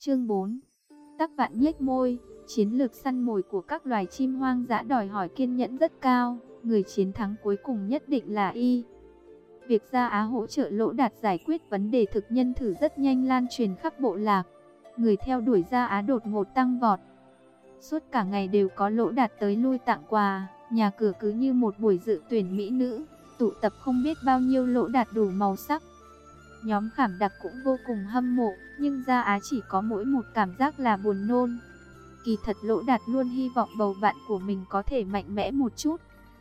Chương 4. Tắc Vạn nhếch môi, chiến lược săn mồi của các loài chim hoang dã đòi hỏi kiên nhẫn rất cao, người chiến thắng cuối cùng nhất định là y. Việc Gia Á hỗ trợ Lỗ Đạt giải quyết vấn đề thực nhân thử rất nhanh lan truyền khắp bộ lạc. Người theo đuổi Gia Á đột ngột tăng vọt. Suốt cả ngày đều có Lỗ Đạt tới lui tặng quà, nhà cửa cứ như một buổi dự tuyển mỹ nữ, tụ tập không biết bao nhiêu Lỗ Đạt đủ màu sắc. Nhóm Khảm Đặc cũng vô cùng hâm mộ, nhưng Gia Á chỉ có mỗi một cảm giác là buồn nôn. Kỳ thật Lỗ Đạt luôn hy vọng bầu bạn của mình có thể mạnh mẽ một chút.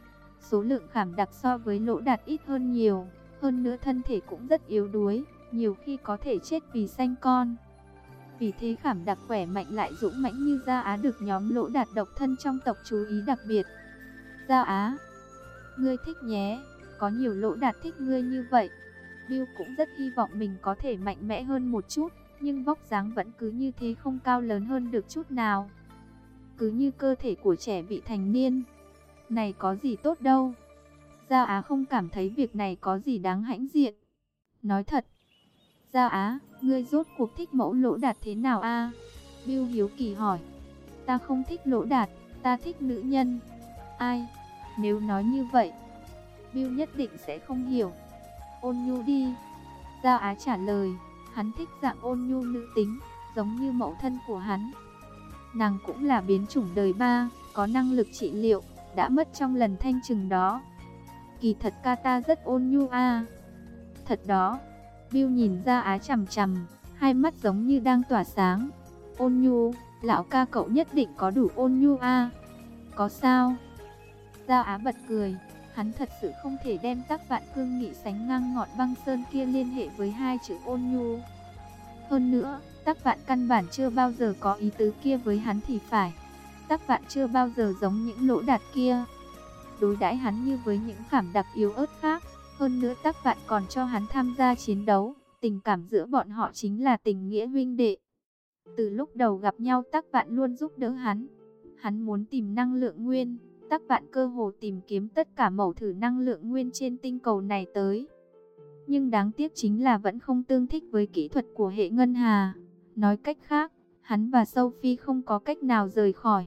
Số lượng Khảm Đặc so với Lỗ Đạt ít hơn nhiều, hơn nữa thân thể cũng rất yếu đuối, nhiều khi có thể chết vì sanh con. Vì thế Khảm Đặc khỏe mạnh lại dũng mãnh như Gia Á được nhóm Lỗ Đạt độc thân trong tộc chú ý đặc biệt. Gia Á, ngươi thích nhé, có nhiều Lỗ Đạt thích ngươi như vậy. Bill cũng rất hy vọng mình có thể mạnh mẽ hơn một chút, nhưng vóc dáng vẫn cứ như thế, không cao lớn hơn được chút nào. Cứ như cơ thể của trẻ vị thành niên. Này có gì tốt đâu. Gia Á không cảm thấy việc này có gì đáng hãnh diện. Nói thật, Gia Á, ngươi rốt cuộc thích mẫu Lỗ Đạt thế nào a? Bill hiếu kỳ hỏi. Ta không thích Lỗ Đạt, ta thích nữ nhân. Ai? Nếu nói như vậy, Bill nhất định sẽ không hiểu. Ôn nhu đi. Gia Á trả lời, hắn thích dạng ôn nhu nữ tính, giống như mẫu thân của hắn. Nàng cũng là biến chủng đời 3, có năng lực trị liệu, đã mất trong lần thanh trừng đó. Kỳ thật Kata rất ôn nhu a. Thật đó. Bill nhìn Gia Á chằm chằm, hai mắt giống như đang tỏa sáng. Ôn nhu, lão ca cậu nhất định có đủ ôn nhu a. Có sao? Gia Á bật cười. Hắn thật sự không thể đem Tắc Vạn cương nghị sánh ngang ngọn băng sơn kia liên hệ với hai chữ ôn nhu. Hơn nữa, Tắc Vạn căn bản chưa bao giờ có ý tứ kia với hắn thì phải. Tắc Vạn chưa bao giờ giống những Lỗ Đạt kia, đối đãi hắn như với những Khảm Đặc yếu ớt khác. Hơn nữa Tắc Vạn còn cho hắn tham gia chiến đấu, tình cảm giữa bọn họ chính là tình nghĩa huynh đệ. Từ lúc đầu gặp nhau Tắc Vạn luôn giúp đỡ hắn. Hắn muốn tìm năng lượng nguyên, Tắc Vạn cơ hồ tìm kiếm tất cả mẩu thử năng lượng nguyên trên tinh cầu này tới. Nhưng đáng tiếc chính là vẫn không tương thích với kỹ thuật của hệ ngân hà. Nói cách khác, hắn và Sophie không có cách nào rời khỏi.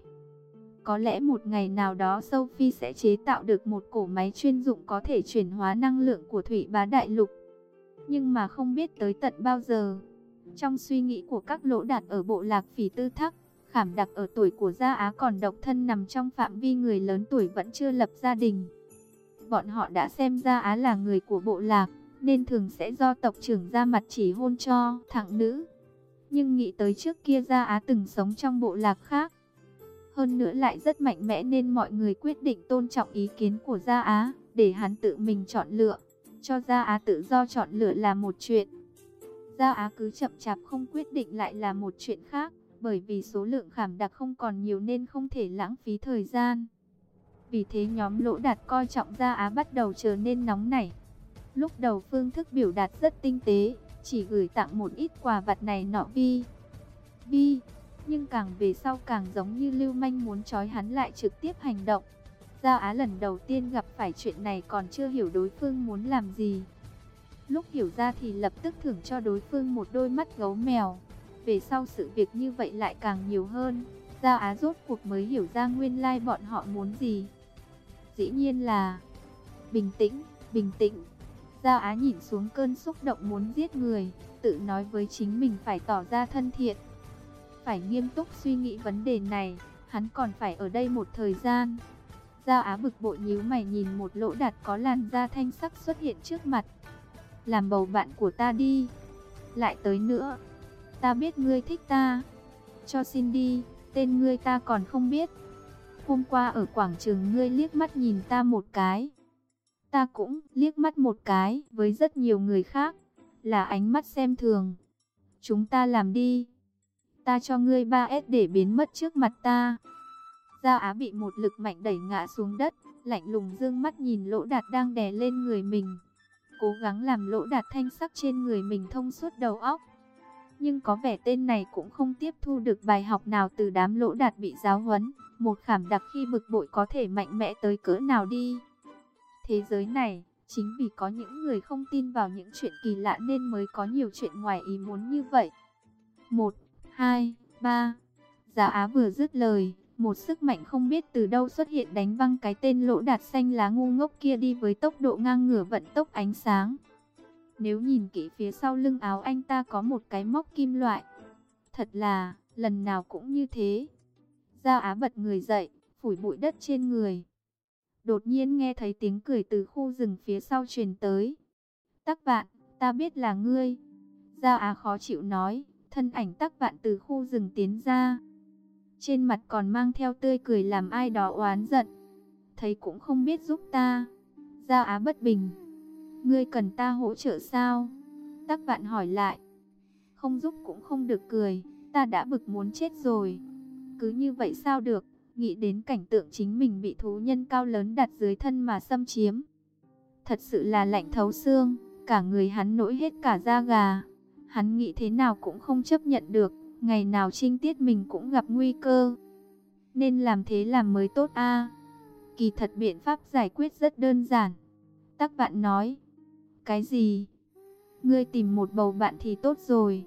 Có lẽ một ngày nào đó Sophie sẽ chế tạo được một cổ máy chuyên dụng có thể chuyển hóa năng lượng của Thủy Bá Đại Lục. Nhưng mà không biết tới tận bao giờ. Trong suy nghĩ của các Lỗ Đạt ở bộ lạc Phỉ Tư Thắc, Khảm Đặc ở tuổi của Gia Á còn độc thân nằm trong phạm vi người lớn tuổi vẫn chưa lập gia đình. Bọn họ đã xem Gia Á là người của bộ lạc, nên thường sẽ do tộc trưởng ra mặt chỉ hôn cho thằng nữ. Nhưng nghĩ tới trước kia Gia Á từng sống trong bộ lạc khác, hơn nữa lại rất mạnh mẽ, nên mọi người quyết định tôn trọng ý kiến của Gia Á, để hắn tự mình chọn lựa. Cho Gia Á tự do chọn lựa là một chuyện, Gia Á cứ chậm chạp không quyết định lại là một chuyện khác. Bởi vì số lượng Khảm Đặc không còn nhiều nên không thể lãng phí thời gian. Vì thế nhóm Lỗ Đạt coi trọng Gia Á bắt đầu trở nên nóng nảy. Lúc đầu phương thức biểu đạt rất tinh tế, chỉ gửi tặng một ít quà vặt này nọ vi. Nhưng càng về sau càng giống như lưu manh muốn trói hắn lại trực tiếp hành động. Gia Á lần đầu tiên gặp phải chuyện này còn chưa hiểu đối phương muốn làm gì. Lúc hiểu ra thì lập tức thưởng cho đối phương một đôi mắt gấu mèo. Về sau sự việc như vậy lại càng nhiều hơn. Gia Á rốt cuộc mới hiểu ra nguyên lai bọn họ muốn gì. Dĩ nhiên là bình tĩnh, bình tĩnh. Gia Á nhìn xuống cơn xúc động muốn giết người, tự nói với chính mình phải tỏ ra thân thiện, phải nghiêm túc suy nghĩ vấn đề này, hắn còn phải ở đây một thời gian. Gia Á bực bội nhíu mày nhìn một Lỗ Đạt có làn da thanh sắc xuất hiện trước mặt. Làm bầu bạn của ta đi. Lại tới nữa. Ta biết ngươi thích ta. Cho xin đi, tên ngươi ta còn không biết. Hôm qua ở quảng trường ngươi liếc mắt nhìn ta một cái. Ta cũng liếc mắt một cái với rất nhiều người khác. Là ánh mắt xem thường. Chúng ta làm đi. Ta cho ngươi 3S để biến mất trước mặt ta. Gia Á bị một lực mạnh đẩy ngã xuống đất. Lạnh lùng dương mắt nhìn Lỗ Đạt đang đè lên người mình. Cố gắng làm Lỗ Đạt thanh sắc trên người mình thông suốt đầu óc. Nhưng có vẻ tên này cũng không tiếp thu được bài học nào từ đám Lỗ Đạt bị giáo huấn. Một Khảm Đặc khi bực bội có thể mạnh mẽ tới cỡ nào đi. Thế giới này, chính vì có những người không tin vào những chuyện kỳ lạ nên mới có nhiều chuyện ngoài ý muốn như vậy. 1, 2, 3. Giá Á vừa dứt lời, một sức mạnh không biết từ đâu xuất hiện đánh văng cái tên Lỗ Đạt xanh lá ngu ngốc kia đi với tốc độ ngang ngửa vận tốc ánh sáng. Nếu nhìn kỹ phía sau lưng áo anh ta có một cái móc kim loại. Thật là, lần nào cũng như thế. Gia Á bật người dậy, phủi bụi đất trên người. Đột nhiên nghe thấy tiếng cười từ khu rừng phía sau truyền tới. Tắc Vạn, ta biết là ngươi. Gia Á khó chịu nói, thân ảnh Tắc Vạn từ khu rừng tiến ra. Trên mặt còn mang theo tươi cười làm ai đó oán giận. Thấy cũng không biết giúp ta. Gia Á bất bình. Ngươi cần ta hỗ trợ sao? Tắc Vạn hỏi lại. Không giúp cũng không được cười, ta đã bực muốn chết rồi. Cứ như vậy sao được, nghĩ đến cảnh tượng chính mình bị thú nhân cao lớn đặt dưới thân mà xâm chiếm. Thật sự là lạnh thấu xương, cả người hắn nổi hết cả da gà. Hắn nghĩ thế nào cũng không chấp nhận được, ngày nào trinh tiết mình cũng gặp nguy cơ. Nên làm thế làm mới tốt a. Kỳ thật biện pháp giải quyết rất đơn giản. Tắc Vạn nói. Cái gì? Ngươi tìm một bầu bạn thì tốt rồi.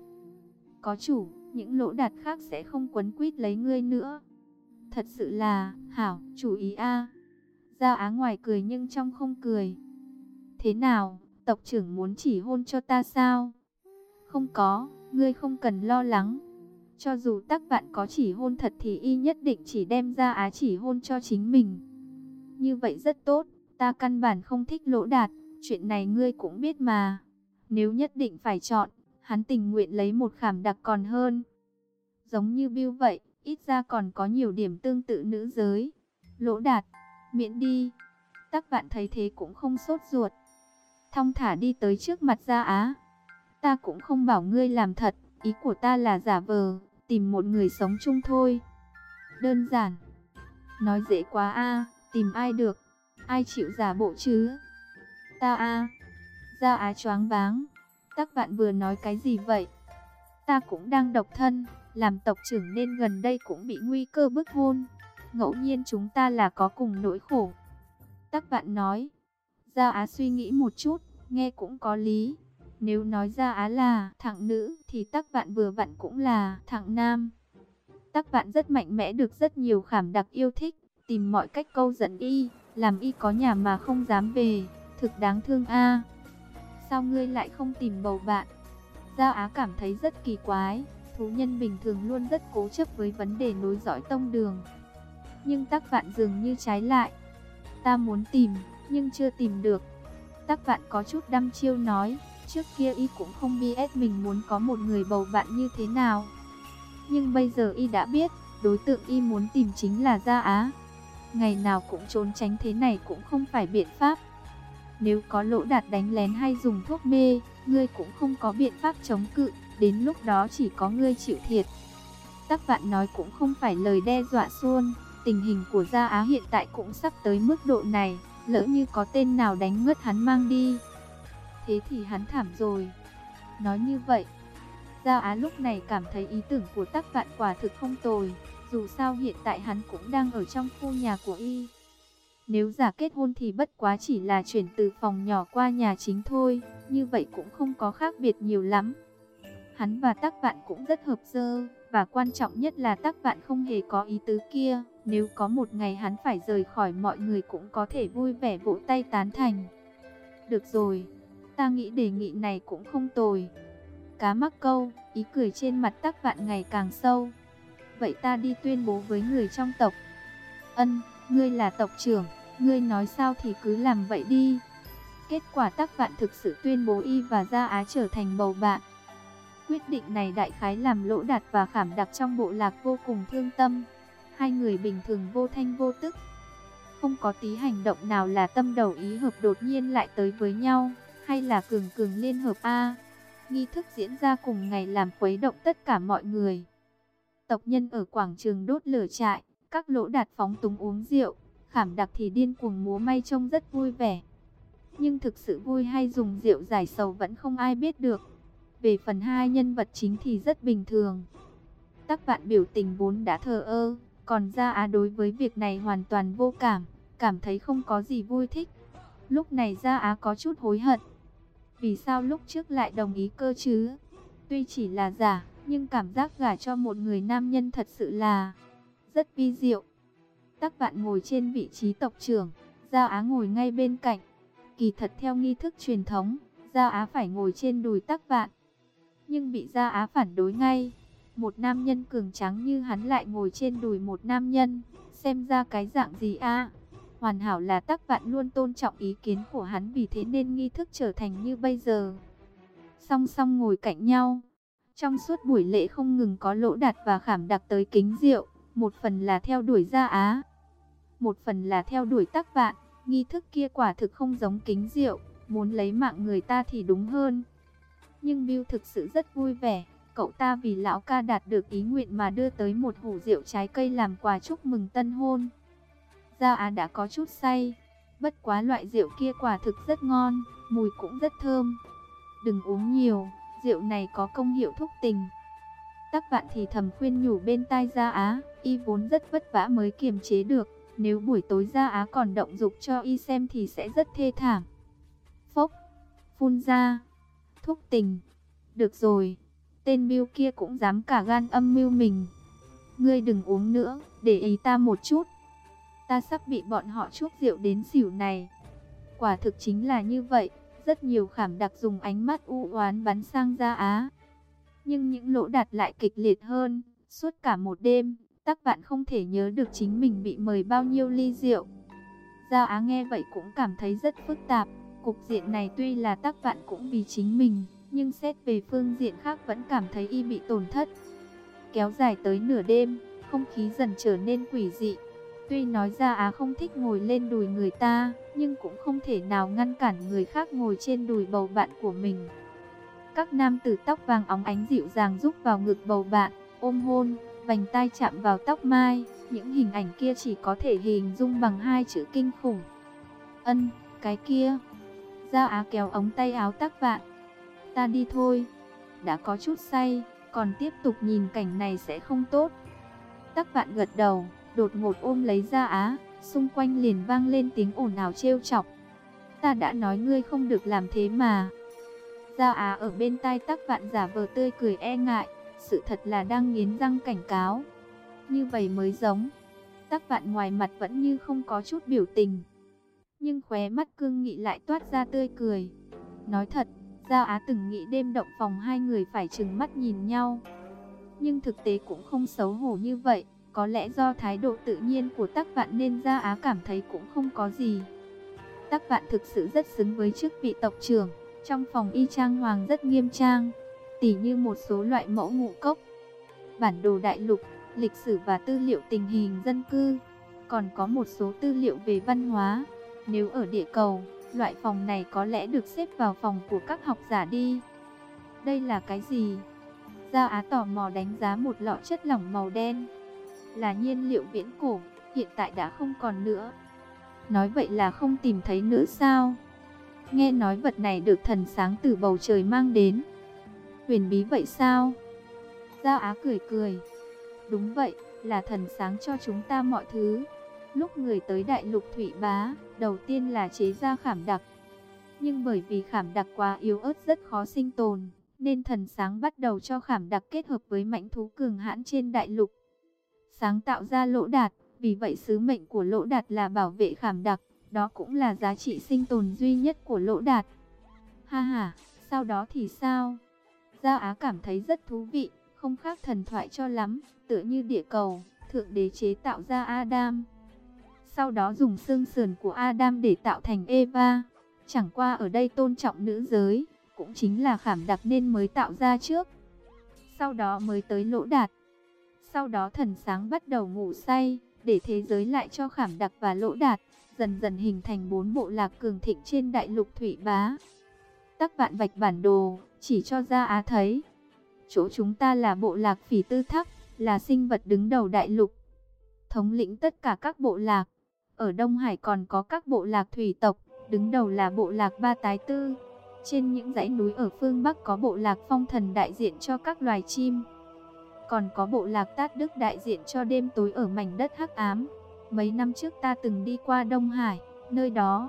Có chủ, những Lỗ Đạt khác sẽ không quấn quýt lấy ngươi nữa. Thật sự là, hảo, chủ ý a. Gia Á ngoài cười nhưng trong không cười. Thế nào, tộc trưởng muốn chỉ hôn cho ta sao? Không có, ngươi không cần lo lắng. Cho dù Tắc Vạn có chỉ hôn thật thì y nhất định chỉ đem Gia Á chỉ hôn cho chính mình. Như vậy rất tốt, ta căn bản không thích Lỗ Đạt, chuyện này ngươi cũng biết mà. Nếu nhất định phải chọn, hắn tình nguyện lấy một Khảm Đặc còn hơn. Giống như Bưu vậy, ít ra còn có nhiều điểm tương tự nữ giới. Lỗ Đạt, miễn đi. Tắc Vạn thấy thế cũng không sốt ruột. Thong thả đi tới trước mặt Gia Á. Ta cũng không bảo ngươi làm thật, ý của ta là giả vờ, tìm một người sống chung thôi. Đơn giản. Nói dễ quá a, tìm ai được, ai chịu giả bộ chứ? Ta a. Gia Á choáng váng. Tắc Vạn vừa nói cái gì vậy? Ta cũng đang độc thân, làm tộc trưởng nên gần đây cũng bị nguy cơ bức hôn. Ngẫu nhiên chúng ta là có cùng nỗi khổ. Tắc Vạn nói. Gia Á suy nghĩ một chút, nghe cũng có lý. Nếu nói Gia Á là thằng nữ thì Tắc Vạn vừa vặn cũng là thằng nam. Tắc Vạn rất mạnh mẽ, được rất nhiều Khảm Đặc yêu thích, tìm mọi cách câu dẫn y, làm y có nhà mà không dám về, thực đáng thương a. Sao ngươi lại không tìm bầu bạn? Gia Á cảm thấy rất kỳ quái, thú nhân bình thường luôn rất cố chấp với vấn đề nối dõi tông đường. Nhưng Tắc Vạn dường như trái lại. Ta muốn tìm, nhưng chưa tìm được. Tắc Vạn có chút đăm chiêu nói, trước kia y cũng không biết mình muốn có một người bầu bạn như thế nào. Nhưng bây giờ y đã biết, đối tượng y muốn tìm chính là Gia Á. Ngày nào cũng trốn tránh thế này cũng không phải biện pháp. Nếu có Lỗ Đạt đánh lén hay dùng thuốc mê, ngươi cũng không có biện pháp chống cự, đến lúc đó chỉ có ngươi chịu thiệt. Tắc Vạn nói cũng không phải lời đe dọa suông, tình hình của Gia Á hiện tại cũng sắp tới mức độ này, lỡ như có tên nào đánh ngất hắn mang đi. Thế thì hắn thảm rồi. Nói như vậy, Gia Á lúc này cảm thấy ý tưởng của Tắc Vạn quả thực không tồi, dù sao hiện tại hắn cũng đang ở trong khu nhà của y. Nếu giả kết hôn thì bất quá chỉ là chuyển từ phòng nhỏ qua nhà chính thôi, như vậy cũng không có khác biệt nhiều lắm. Hắn và Tắc Vạn cũng rất hợp dơ, và quan trọng nhất là Tắc Vạn không hề có ý tứ kia. Nếu có một ngày hắn phải rời khỏi, mọi người cũng có thể vui vẻ vỗ tay tán thành. Được rồi, ta nghĩ đề nghị này cũng không tồi. Cá mắc câu, ý cười trên mặt Tắc Vạn ngày càng sâu. Vậy ta đi tuyên bố với người trong tộc. Ân, ngươi là tộc trưởng, ngươi nói sao thì cứ làm vậy đi. Kết quả Tắc Vạn thực sự tuyên bố y và Gia Á trở thành bầu bạn. Quyết định này đại khái làm Lỗ Đạt và Khảm Đặc trong bộ lạc vô cùng thương tâm. Hai người bình thường vô thanh vô tức, không có tí hành động nào là tâm đầu ý hợp đột nhiên lại tới với nhau, hay là cường cường liên hợp a. Nghi thức diễn ra cùng ngày làm khuấy động tất cả mọi người. Tộc nhân ở quảng trường đốt lửa trại, các Lỗ Đạt phóng túng uống rượu, Khảm Đặc thì điên cuồng múa may trông rất vui vẻ. Nhưng thực sự vui hay dùng rượu giải sầu vẫn không ai biết được. Về phần hai nhân vật chính thì rất bình thường. Tắc Vạn biểu tình vốn đã thờ ơ, còn Gia Á đối với việc này hoàn toàn vô cảm, cảm thấy không có gì vui thích. Lúc này Gia Á có chút hối hận. Vì sao lúc trước lại đồng ý cơ chứ? Tuy chỉ là giả, nhưng cảm giác gả cho một người nam nhân thật sự là rất vi diệu. Tắc Vạn ngồi trên vị trí tộc trưởng, Gia Á ngồi ngay bên cạnh. Kỳ thật theo nghi thức truyền thống, Gia Á phải ngồi trên đùi Tắc Vạn, nhưng bị Gia Á phản đối ngay. Một nam nhân cường tráng như hắn lại ngồi trên đùi một nam nhân, xem ra cái dạng gì a? Hoàn hảo là Tắc Vạn luôn tôn trọng ý kiến của hắn, vì thế nên nghi thức trở thành như bây giờ. Song song ngồi cạnh nhau. Trong suốt buổi lễ không ngừng có Lỗ Đạt và Khảm Đặc tới kính rượu, một phần là theo đuổi Gia Á, một phần là theo đuổi Tắc Vạn. Nghi thức kia quả thực không giống kính rượu, muốn lấy mạng người ta thì đúng hơn. Nhưng Bill thực sự rất vui vẻ, cậu ta vì lão ca đạt được ý nguyện mà đưa tới một hũ rượu trái cây làm quà chúc mừng tân hôn. Gia Á đã có chút say, bất quá loại rượu kia quả thực rất ngon, mùi cũng rất thơm. Đừng uống nhiều, rượu này có công hiệu thúc tình. Tắc Vạn thì thầm khuyên nhủ bên tai Gia Á, y vốn rất vất vả mới kiềm chế được, nếu buổi tối Gia Á còn động dục cho y xem thì sẽ rất thê thảm. Phốc, phun ra, thúc tình. Được rồi, tên Bill kia cũng dám cả gan âm mưu mình. Ngươi đừng uống nữa, để ý ta một chút. Ta sắp bị bọn họ chuốc rượu đến xỉu này. Quả thực chính là như vậy. Rất nhiều Khảm Đặc dùng ánh mắt u oán bắn sang Gia Á. Nhưng những Lỗ Đạt lại kịch liệt hơn. Suốt cả một đêm, Tắc Vạn không thể nhớ được chính mình bị mời bao nhiêu ly rượu. Gia Á nghe vậy cũng cảm thấy rất phức tạp. Cục diện này tuy là Tắc Vạn cũng vì chính mình, nhưng xét về phương diện khác vẫn cảm thấy y bị tổn thất. Kéo dài tới nửa đêm, không khí dần trở nên quỷ dị. Tuy nói Gia Á không thích ngồi lên đùi người ta, nhưng cũng không thể nào ngăn cản người khác ngồi trên đùi bầu bạn của mình. Các nam tử tóc vàng óng ánh dịu dàng rúc vào ngực bầu bạn, ôm hôn, vành tai chạm vào tóc mai. Những hình ảnh kia chỉ có thể hình dung bằng hai chữ kinh khủng. Ân, cái kia. Gia Á kéo ống tay áo Tắc Vạn. Ta đi thôi. Đã có chút say, còn tiếp tục nhìn cảnh này sẽ không tốt. Tắc Vạn gật đầu, đột ngột ôm lấy Gia Á, xung quanh liền vang lên tiếng ồn ào trêu chọc. Ta đã nói ngươi không được làm thế mà. Gia Á ở bên tai Tắc Vạn giả vờ tươi cười e ngại, sự thật là đang nghiến răng cảnh cáo. Như vậy mới giống. Tắc Vạn ngoài mặt vẫn như không có chút biểu tình, nhưng khóe mắt cương nghị lại toát ra tươi cười. Nói thật, Gia Á từng nghĩ đêm động phòng hai người phải trừng mắt nhìn nhau, nhưng thực tế cũng không xấu hổ như vậy. Có lẽ do thái độ tự nhiên của Tắc Vạn nên Gia Á cảm thấy cũng không có gì. Tắc Vạn thực sự rất xứng với chức vị tộc trưởng. Trong phòng y trang hoàng rất nghiêm trang, tỉ như một số loại mẫu ngũ cốc, bản đồ đại lục, lịch sử và tư liệu tình hình dân cư. Còn có một số tư liệu về văn hóa. Nếu ở địa cầu, loại phòng này có lẽ được xếp vào phòng của các học giả đi. Đây là cái gì? Gia Á tò mò đánh giá một lọ chất lỏng màu đen. Là nhiên liệu viễn cổ, hiện tại đã không còn nữa. Nói vậy là không tìm thấy nữa sao? Nghe nói vật này được thần sáng từ bầu trời mang đến. Huyền bí vậy sao? Gia Á cười cười. Đúng vậy, là thần sáng cho chúng ta mọi thứ. Lúc người tới đại lục Thủy Bá, đầu tiên là chế ra Khảm Đặc. Nhưng bởi vì Khảm Đặc quá yếu ớt rất khó sinh tồn, nên thần sáng bắt đầu cho Khảm Đặc kết hợp với mãnh thú cường hãn trên đại lục, sáng tạo ra Lỗ Đạt. Vì vậy sứ mệnh của Lỗ Đạt là bảo vệ Khảm Đặc. Đó cũng là giá trị sinh tồn duy nhất của Lỗ Đạt. Ha ha, sau đó thì sao? Gia Á cảm thấy rất thú vị, không khác thần thoại cho lắm. Tựa như địa cầu, Thượng Đế chế tạo ra Adam, sau đó dùng xương sườn của Adam để tạo thành Eva. Chẳng qua ở đây tôn trọng nữ giới, cũng chính là Khảm Đặc nên mới tạo ra trước, sau đó mới tới Lỗ Đạt. Sau đó thần sáng bắt đầu ngủ say, để thế giới lại cho Khảm Đặc và Lỗ Đạt, dần dần hình thành 4 bộ lạc cường thịnh trên đại lục Thủy Bá. Tắc Vạn vạch bản đồ, chỉ cho Gia Á thấy. Chỗ chúng ta là bộ lạc Phỉ Tư Thắc, là sinh vật đứng đầu đại lục, thống lĩnh tất cả các bộ lạc. Ở Đông Hải còn có các bộ lạc thủy tộc, đứng đầu là bộ lạc Ba Tái Tư. Trên những dãy núi ở phương Bắc có bộ lạc Phong Thần đại diện cho các loài chim. Còn có bộ lạc Tát Đức đại diện cho đêm tối ở mảnh đất hắc ám. Mấy năm trước ta từng đi qua Đông Hải, nơi đó.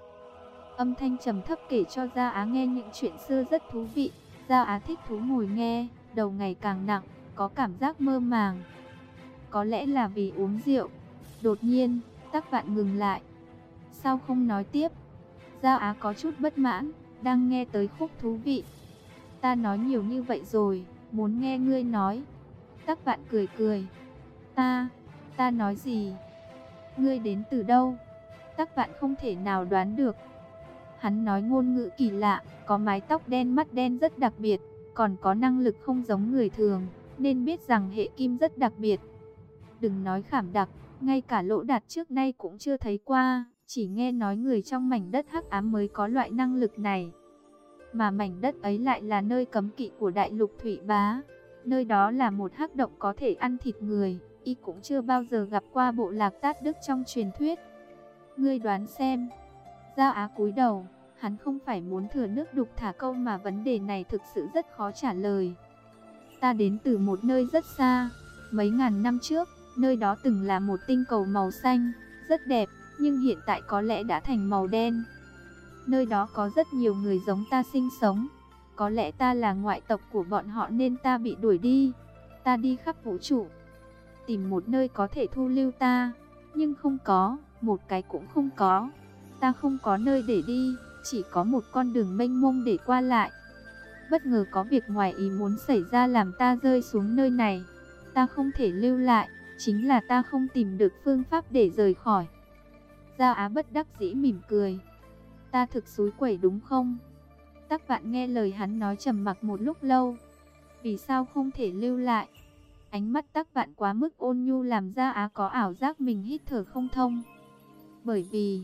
Âm thanh trầm thấp kể cho Gia Á nghe những chuyện xưa rất thú vị. Gia Á thích thú ngồi nghe, đầu ngày càng nặng, có cảm giác mơ màng. Có lẽ là vì uống rượu. Đột nhiên, Tắc Vạn ngừng lại. Sao không nói tiếp? Gia Á có chút bất mãn, đang nghe tới khúc thú vị. Ta nói nhiều như vậy rồi, muốn nghe ngươi nói. Tắc Vạn cười cười. Ta nói gì? Ngươi đến từ đâu? Tắc Vạn không thể nào đoán được. Hắn nói ngôn ngữ kỳ lạ, có mái tóc đen, mắt đen rất đặc biệt, còn có năng lực không giống người thường, nên biết rằng hệ kim rất đặc biệt. Đừng nói khảm đặc, ngay cả Lỗ Đạt trước nay cũng chưa thấy qua, chỉ nghe nói người trong mảnh đất hắc ám mới có loại năng lực này. Mà mảnh đất ấy lại là nơi cấm kỵ của đại lục Thủy Bá. Nơi đó là một hắc động có thể ăn thịt người, y cũng chưa bao giờ gặp qua bộ lạc Tát Đức trong truyền thuyết. Ngươi đoán xem. Gia Á cúi đầu, hắn không phải muốn thừa nước đục thả câu mà vấn đề này thực sự rất khó trả lời. Ta đến từ một nơi rất xa, mấy ngàn năm trước, nơi đó từng là một tinh cầu màu xanh, rất đẹp, nhưng hiện tại có lẽ đã thành màu đen. Nơi đó có rất nhiều người giống ta sinh sống. Có lẽ ta là ngoại tộc của bọn họ nên ta bị đuổi đi. Ta đi khắp vũ trụ, tìm một nơi có thể thu lưu ta, nhưng không có, một cái cũng không có. Ta không có nơi để đi, chỉ có một con đường mênh mông để qua lại. Bất ngờ có việc ngoài ý muốn xảy ra làm ta rơi xuống nơi này. Ta không thể lưu lại, chính là ta không tìm được phương pháp để rời khỏi. Gia Á bất đắc dĩ mỉm cười. Ta thực xúi quẩy đúng không? Tắc Vạn nghe lời hắn nói trầm mặc một lúc lâu. Vì sao không thể lưu lại? Ánh mắt Tắc Vạn quá mức ôn nhu làm Gia Á có ảo giác mình hít thở không thông. Bởi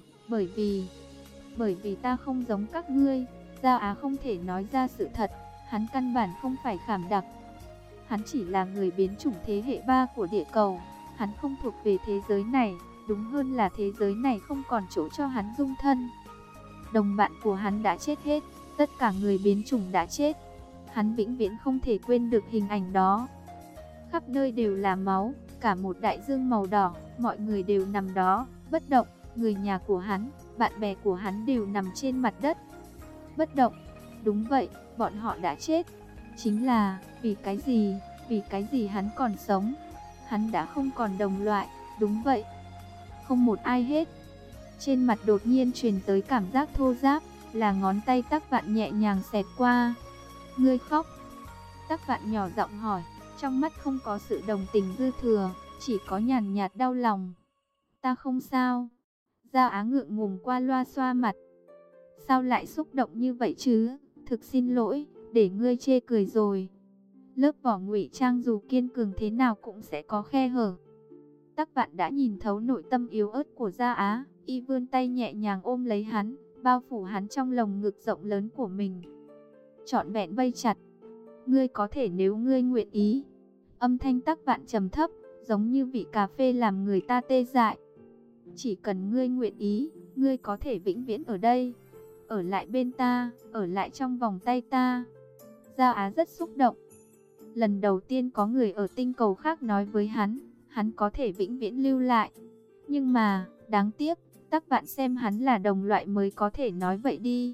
vì ta không giống các ngươi. Gia Á không thể nói ra sự thật. Hắn căn bản không phải khảm đặc. Hắn chỉ là người biến chủng thế hệ 3 của địa cầu. Hắn không thuộc về thế giới này. Đúng hơn là thế giới này không còn chỗ cho hắn dung thân. Đồng bạn của hắn đã chết hết. Tất cả người biến chủng đã chết. Hắn vĩnh viễn không thể quên được hình ảnh đó. Khắp nơi đều là máu, cả một đại dương màu đỏ, mọi người đều nằm đó, bất động. Người nhà của hắn, bạn bè của hắn đều nằm trên mặt đất, bất động. Đúng vậy, bọn họ đã chết. Chính là, vì cái gì hắn còn sống? Hắn đã không còn đồng loại, đúng vậy. Không một ai hết. Trên mặt đột nhiên truyền tới cảm giác thô ráp, là ngón tay Tắc Vạn nhẹ nhàng xẹt qua. Ngươi khóc? Tắc Vạn nhỏ giọng hỏi, trong mắt không có sự đồng tình dư thừa, chỉ có nhàn nhạt đau lòng. Ta không sao. Gia Á ngượng ngùng qua loa xoa mặt. Sao lại xúc động như vậy chứ? Thực xin lỗi, để ngươi chê cười rồi. Lớp vỏ ngụy trang dù kiên cường thế nào cũng sẽ có khe hở. Tắc Vạn đã nhìn thấu nội tâm yếu ớt của Gia Á, y vươn tay nhẹ nhàng ôm lấy hắn, bao phủ hắn trong lồng ngực rộng lớn của mình, trọn vẹn vây chặt. Ngươi có thể nếu ngươi nguyện ý. Âm thanh Tắc Vạn trầm thấp, giống như vị cà phê làm người ta tê dại. Chỉ cần ngươi nguyện ý, ngươi có thể vĩnh viễn ở đây, ở lại bên ta, ở lại trong vòng tay ta. Gia Á rất xúc động. Lần đầu tiên có người ở tinh cầu khác nói với hắn có thể vĩnh viễn lưu lại. Nhưng mà, đáng tiếc, Tắc Vạn xem hắn là đồng loại mới có thể nói vậy đi.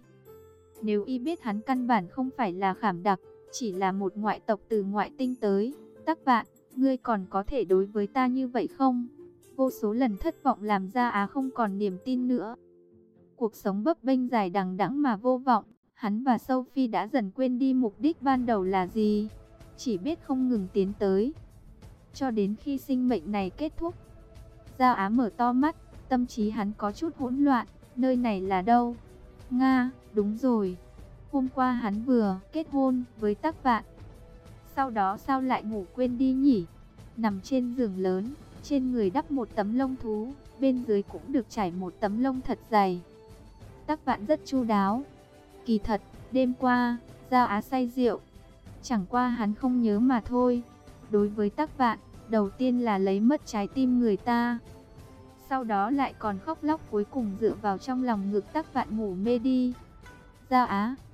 Nếu y biết hắn căn bản không phải là khảm đặc, chỉ là một ngoại tộc từ ngoại tinh tới. Tắc Vạn, ngươi còn có thể đối với ta như vậy không? Vô số lần thất vọng làm Gia Á không còn niềm tin nữa. Cuộc sống bấp bênh dài đằng đẵng mà vô vọng, hắn và Sophie đã dần quên đi mục đích ban đầu là gì. Chỉ biết không ngừng tiến tới, cho đến khi sinh mệnh này kết thúc. Gia Á mở to mắt, tâm trí hắn có chút hỗn loạn. Nơi này là đâu? Nga, đúng rồi. Hôm qua hắn vừa kết hôn với Tắc Vạn. Sau đó sao lại ngủ quên đi nhỉ? Nằm trên giường lớn, trên người đắp một tấm lông thú, bên dưới cũng được trải một tấm lông thật dày. Tắc Vạn rất chu đáo. Kỳ thật, đêm qua, Gia Á say rượu. Chẳng qua hắn không nhớ mà thôi. Đối với Tắc Vạn, đầu tiên là lấy mất trái tim người ta, sau đó lại còn khóc lóc, cuối cùng dựa vào trong lòng ngực Tắc Vạn ngủ mê đi. Gia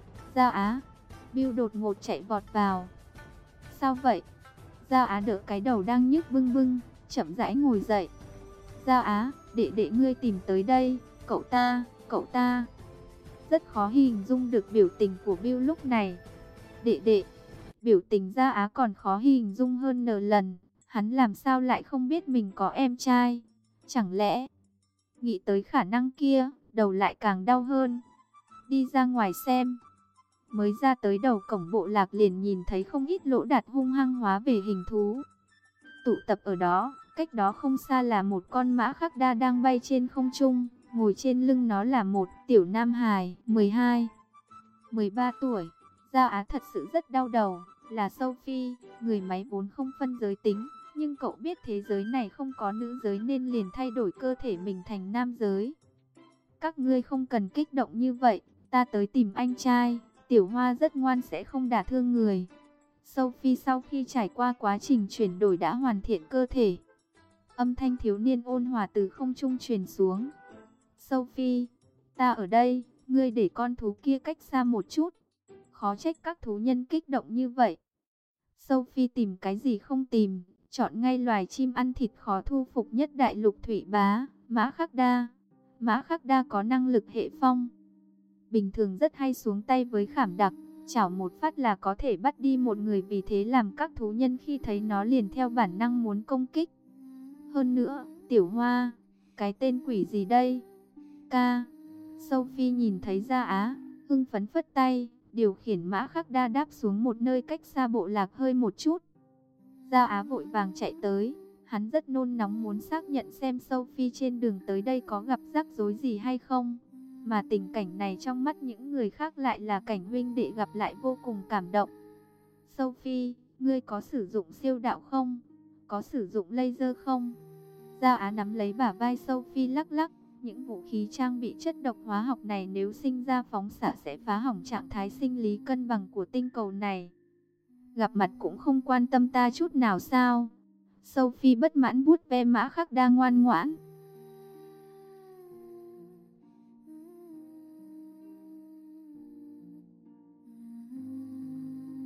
Á, Bill đột ngột chạy vọt vào. Sao vậy? Gia Á đỡ cái đầu đang nhức bưng bưng, chậm rãi ngồi dậy. Gia Á, đệ ngươi tìm tới đây, cậu ta. Rất khó hình dung được biểu tình của Bill lúc này. Đệ, Biểu tình Gia Á còn khó hình dung hơn nửa lần. Hắn làm sao lại không biết mình có em trai? Chẳng lẽ... Nghĩ tới khả năng kia, đầu lại càng đau hơn. Đi ra ngoài xem. Mới ra tới đầu cổng bộ lạc liền nhìn thấy không ít lỗ đạt hung hăng hóa về hình thú. Tụ tập ở đó, cách đó không xa là một con mã khắc đa đang bay trên không trung. Ngồi trên lưng nó là một tiểu nam hài, 12, 13 tuổi. Gia Á thật sự rất đau đầu, là Sophie, người máy vốn không phân giới tính. Nhưng cậu biết thế giới này không có nữ giới nên liền thay đổi cơ thể mình thành nam giới. Các ngươi không cần kích động như vậy, ta tới tìm anh trai, Tiểu Hoa rất ngoan sẽ không đả thương người. Sophie sau khi trải qua quá trình chuyển đổi đã hoàn thiện cơ thể. Âm thanh thiếu niên ôn hòa từ không trung truyền xuống. Sophie, ta ở đây, ngươi để con thú kia cách xa một chút. Khó trách các thú nhân kích động như vậy. Sophie tìm cái gì không tìm, chọn ngay loài chim ăn thịt khó thu phục nhất đại lục thủy bá, mã khắc đa. Mã khắc đa có năng lực hệ phong. Bình thường rất hay xuống tay với khảm đặc, chảo một phát là có thể bắt đi một người, vì thế làm các thú nhân khi thấy nó liền theo bản năng muốn công kích. Hơn nữa, Tiểu Hoa, cái tên quỷ gì đây? Ca. Sophie nhìn thấy Gia Á, hưng phấn phất tay, điều khiển mã khắc đa đáp xuống một nơi cách xa bộ lạc hơi một chút. Gia Á vội vàng chạy tới, hắn rất nôn nóng muốn xác nhận xem Sophie trên đường tới đây có gặp rắc rối gì hay không. Mà tình cảnh này trong mắt những người khác lại là cảnh huynh đệ gặp lại vô cùng cảm động. Sophie, ngươi có sử dụng siêu đạo không? Có sử dụng laser không? Gia Á nắm lấy bả vai Sophie lắc lắc. Những vũ khí trang bị chất độc hóa học này nếu sinh ra phóng xạ sẽ phá hỏng trạng thái sinh lý cân bằng của tinh cầu này. Gặp mặt cũng không quan tâm ta chút nào sao? Sophie bất mãn vuốt ve mã khắc đa ngoan ngoãn.